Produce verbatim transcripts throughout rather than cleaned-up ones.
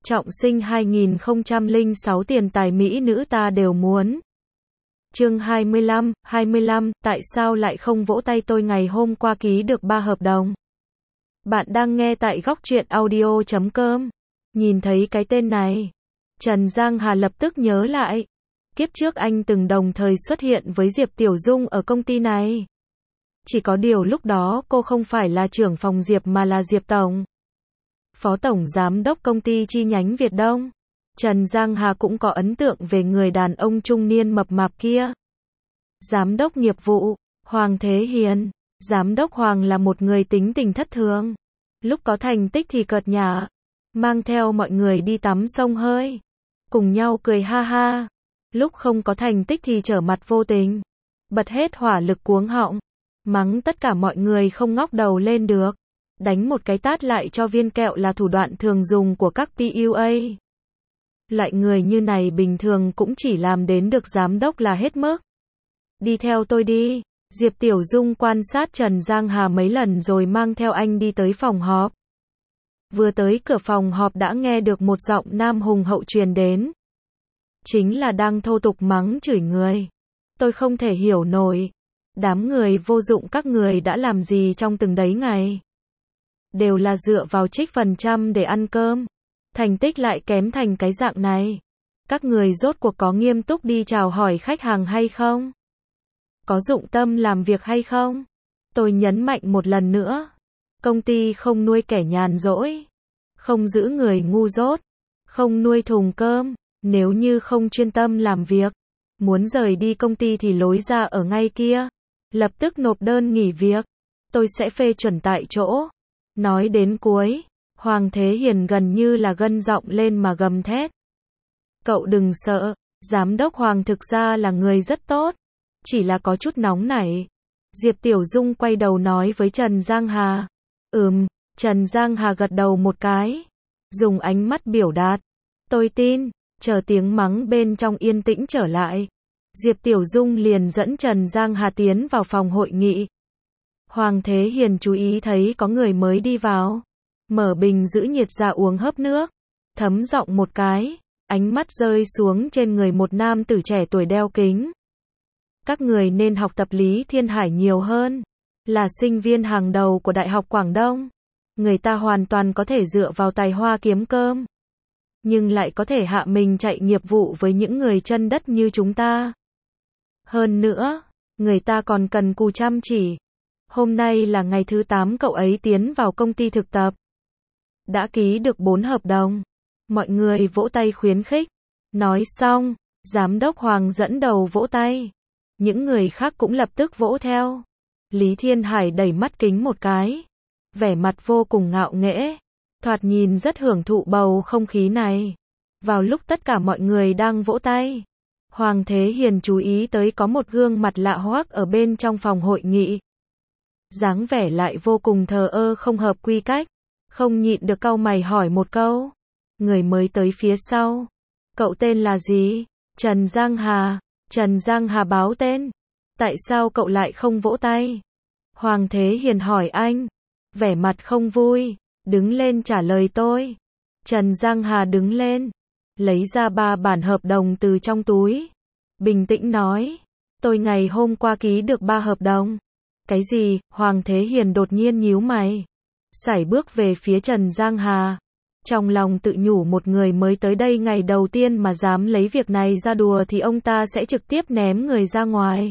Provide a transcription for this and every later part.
Trọng sinh hai nghìn không trăm lẻ sáu tiền tài mỹ nữ ta đều muốn. Chương hai mươi lăm, hai mươi lăm, tại sao lại không vỗ tay tôi ngày hôm qua ký được ba hợp đồng? Bạn đang nghe tại góc truyện audio chấm com. Nhìn thấy cái tên này, Trần Giang Hà lập tức nhớ lại. Kiếp trước anh từng đồng thời xuất hiện với Diệp Tiểu Dung ở công ty này. Chỉ có điều lúc đó cô không phải là trưởng phòng Diệp mà là Diệp Tổng, Phó Tổng Giám đốc công ty chi nhánh Việt Đông. Trần Giang Hà cũng có ấn tượng về người đàn ông trung niên mập mạp kia. Giám đốc nghiệp vụ, Hoàng Thế Hiền. Giám đốc Hoàng là một người tính tình thất thường. Lúc có thành tích thì cợt nhả, mang theo mọi người đi tắm sông hơi, cùng nhau cười ha ha. Lúc không có thành tích thì trở mặt vô tình, bật hết hỏa lực cuống họng, mắng tất cả mọi người không ngóc đầu lên được. Đánh một cái tát lại cho viên kẹo là thủ đoạn thường dùng của các pê u a. Loại người như này bình thường cũng chỉ làm đến được giám đốc là hết mức. Đi theo tôi đi. Diệp Tiểu Dung quan sát Trần Giang Hà mấy lần rồi mang theo anh đi tới phòng họp. Vừa tới cửa phòng họp đã nghe được một giọng nam hùng hậu truyền đến. Chính là đang thô tục mắng chửi người. Tôi không thể hiểu nổi. Đám người vô dụng các người đã làm gì trong từng đấy ngày. Đều là dựa vào trích phần trăm để ăn cơm. Thành tích lại kém thành cái dạng này. Các người rốt cuộc có nghiêm túc đi chào hỏi khách hàng hay không? Có dụng tâm làm việc hay không? Tôi nhấn mạnh một lần nữa. Công ty không nuôi kẻ nhàn rỗi. Không giữ người ngu dốt. Không nuôi thùng cơm. Nếu như không chuyên tâm làm việc, muốn rời đi công ty thì lối ra ở ngay kia. Lập tức nộp đơn nghỉ việc. Tôi sẽ phê chuẩn tại chỗ. Nói đến cuối, Hoàng Thế Hiền gần như là gân giọng lên mà gầm thét. Cậu đừng sợ, giám đốc Hoàng thực ra là người rất tốt, chỉ là có chút nóng nảy. Diệp Tiểu Dung quay đầu nói với Trần Giang Hà. Ừm, Trần Giang Hà gật đầu một cái, dùng ánh mắt biểu đạt. Tôi tin, chờ tiếng mắng bên trong yên tĩnh trở lại. Diệp Tiểu Dung liền dẫn Trần Giang Hà tiến vào phòng hội nghị. Hoàng Thế Hiền chú ý thấy có người mới đi vào. Mở bình giữ nhiệt ra uống hớp nước. Thấm giọng một cái. Ánh mắt rơi xuống trên người một nam tử trẻ tuổi đeo kính. Các người nên học tập Lý Thiên Hải nhiều hơn. Là sinh viên hàng đầu của Đại học Quảng Đông. Người ta hoàn toàn có thể dựa vào tài hoa kiếm cơm. Nhưng lại có thể hạ mình chạy nghiệp vụ với những người chân đất như chúng ta. Hơn nữa, người ta còn cần cù chăm chỉ. Hôm nay là ngày thứ tám cậu ấy tiến vào công ty thực tập. Đã ký được bốn hợp đồng. Mọi người vỗ tay khuyến khích. Nói xong, giám đốc Hoàng dẫn đầu vỗ tay. Những người khác cũng lập tức vỗ theo. Lý Thiên Hải đẩy mắt kính một cái. Vẻ mặt vô cùng ngạo nghễ. Thoạt nhìn rất hưởng thụ bầu không khí này. Vào lúc tất cả mọi người đang vỗ tay, Hoàng Thế Hiền chú ý tới có một gương mặt lạ hoắc ở bên trong phòng hội nghị. Dáng vẻ lại vô cùng thờ ơ không hợp quy cách. Không nhịn được cau mày hỏi một câu. Người mới tới phía sau. Cậu tên là gì? Trần Giang Hà. Trần Giang Hà báo tên. Tại sao cậu lại không vỗ tay? Hoàng Thế Hiền hỏi anh. Vẻ mặt không vui. Đứng lên trả lời tôi. Trần Giang Hà đứng lên. Lấy ra ba bản hợp đồng từ trong túi. Bình tĩnh nói. Tôi ngày hôm qua ký được ba hợp đồng. Cái gì? Hoàng Thế Hiền đột nhiên nhíu mày. Sải bước về phía Trần Giang Hà. Trong lòng tự nhủ một người mới tới đây ngày đầu tiên mà dám lấy việc này ra đùa thì ông ta sẽ trực tiếp ném người ra ngoài.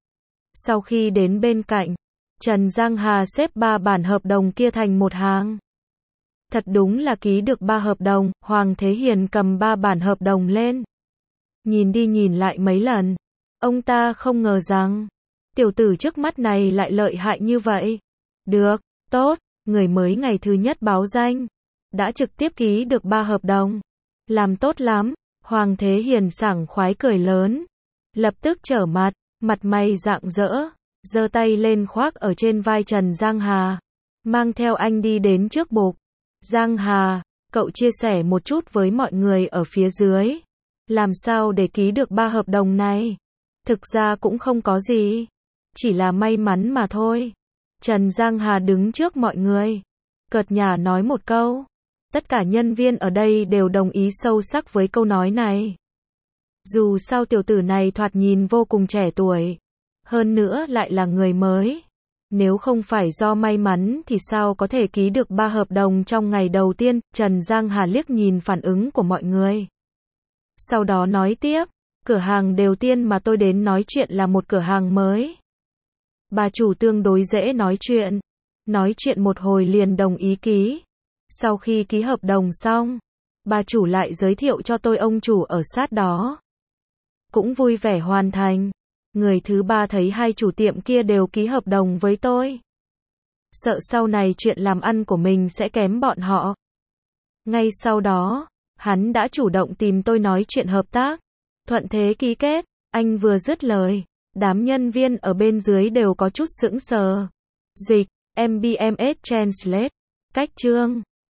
Sau khi đến bên cạnh, Trần Giang Hà xếp ba bản hợp đồng kia thành một hàng. Thật đúng là ký được ba hợp đồng. Hoàng Thế Hiền cầm ba bản hợp đồng lên. Nhìn đi nhìn lại mấy lần. Ông ta không ngờ rằng tiểu tử trước mắt này lại lợi hại như vậy. Được, tốt, người mới ngày thứ nhất báo danh. Đã trực tiếp ký được ba hợp đồng. Làm tốt lắm. Hoàng Thế Hiền sảng khoái cười lớn. Lập tức trở mặt, mặt mày rạng rỡ. Giơ tay lên khoác ở trên vai Trần Giang Hà. Mang theo anh đi đến trước bục. Giang Hà, cậu chia sẻ một chút với mọi người ở phía dưới. Làm sao để ký được ba hợp đồng này? Thực ra cũng không có gì. Chỉ là may mắn mà thôi. Trần Giang Hà đứng trước mọi người. Cợt nhả nói một câu. Tất cả nhân viên ở đây đều đồng ý sâu sắc với câu nói này. Dù sao tiểu tử này thoạt nhìn vô cùng trẻ tuổi, hơn nữa lại là người mới. Nếu không phải do may mắn thì sao có thể ký được ba hợp đồng trong ngày đầu tiên, Trần Giang Hà liếc nhìn phản ứng của mọi người. Sau đó nói tiếp, cửa hàng đầu tiên mà tôi đến nói chuyện là một cửa hàng mới. Bà chủ tương đối dễ nói chuyện. Nói chuyện một hồi liền đồng ý ký. Sau khi ký hợp đồng xong, bà chủ lại giới thiệu cho tôi ông chủ ở sát đó. Cũng vui vẻ hoàn thành. Người thứ ba thấy hai chủ tiệm kia đều ký hợp đồng với tôi. Sợ sau này chuyện làm ăn của mình sẽ kém bọn họ. Ngay sau đó, hắn đã chủ động tìm tôi nói chuyện hợp tác. Thuận thế ký kết, anh vừa dứt lời, đám nhân viên ở bên dưới đều có chút sững sờ. Dịch, em bê em ét Translate, cách chương.